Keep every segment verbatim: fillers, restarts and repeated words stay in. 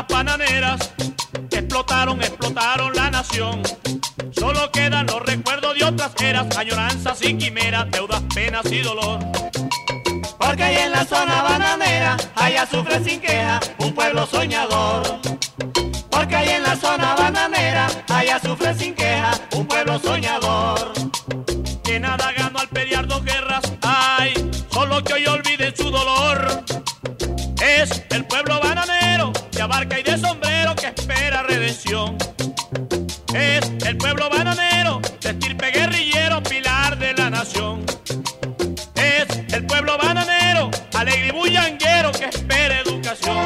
bananeras explotaron, explotaron la nación. Solo quedan los recuerdos de otras eras, añoranzas y quimeras, deudas, penas y dolor. Porque ahí en la zona bananera hay azufre sin queja, un pueblo soñador. Porque ahí en la zona bananera hay azufre sin queja, un pueblo soñador. Que nada ganó al pelear dos guerras, ay, solo que hoy olviden su dolor. Es el pueblo bananero de Abarca y de Sombrero que espera redención. Es el pueblo bananero de estirpe guerrillero, pilar de la nación. Es el pueblo bananero, alegre y bullanguero que espera educación.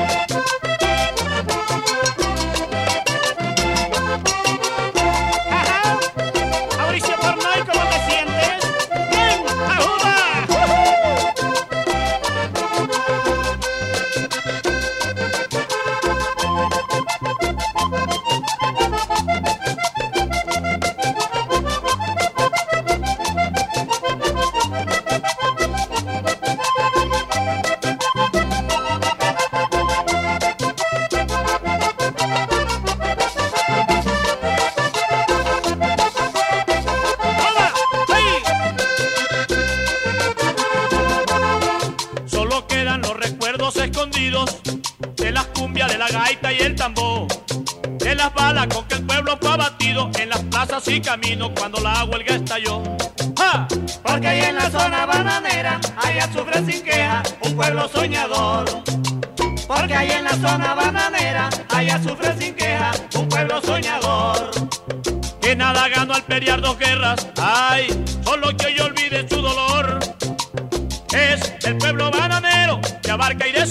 Ajá. Mauricio Pornoy, ¿cómo te sientes? ¡Bien! ¡Ajuda! Solo quedan los recuerdos escondidos de las cumbias, de la gaita y el tambor, de las balas con que el pueblo fue abatido en las plazas y caminos cuando la huelga estalló. ¡Ja! Porque ahí en la zona bananera hay azufre sin queja, un pueblo soñador. Porque ahí en la zona bananera hay azufre sin queja, un pueblo soñador. Que nada ganó al pelear dos guerras, ay, solo que hoy olviden su dolor. Es el pueblo bananero de Abarca y de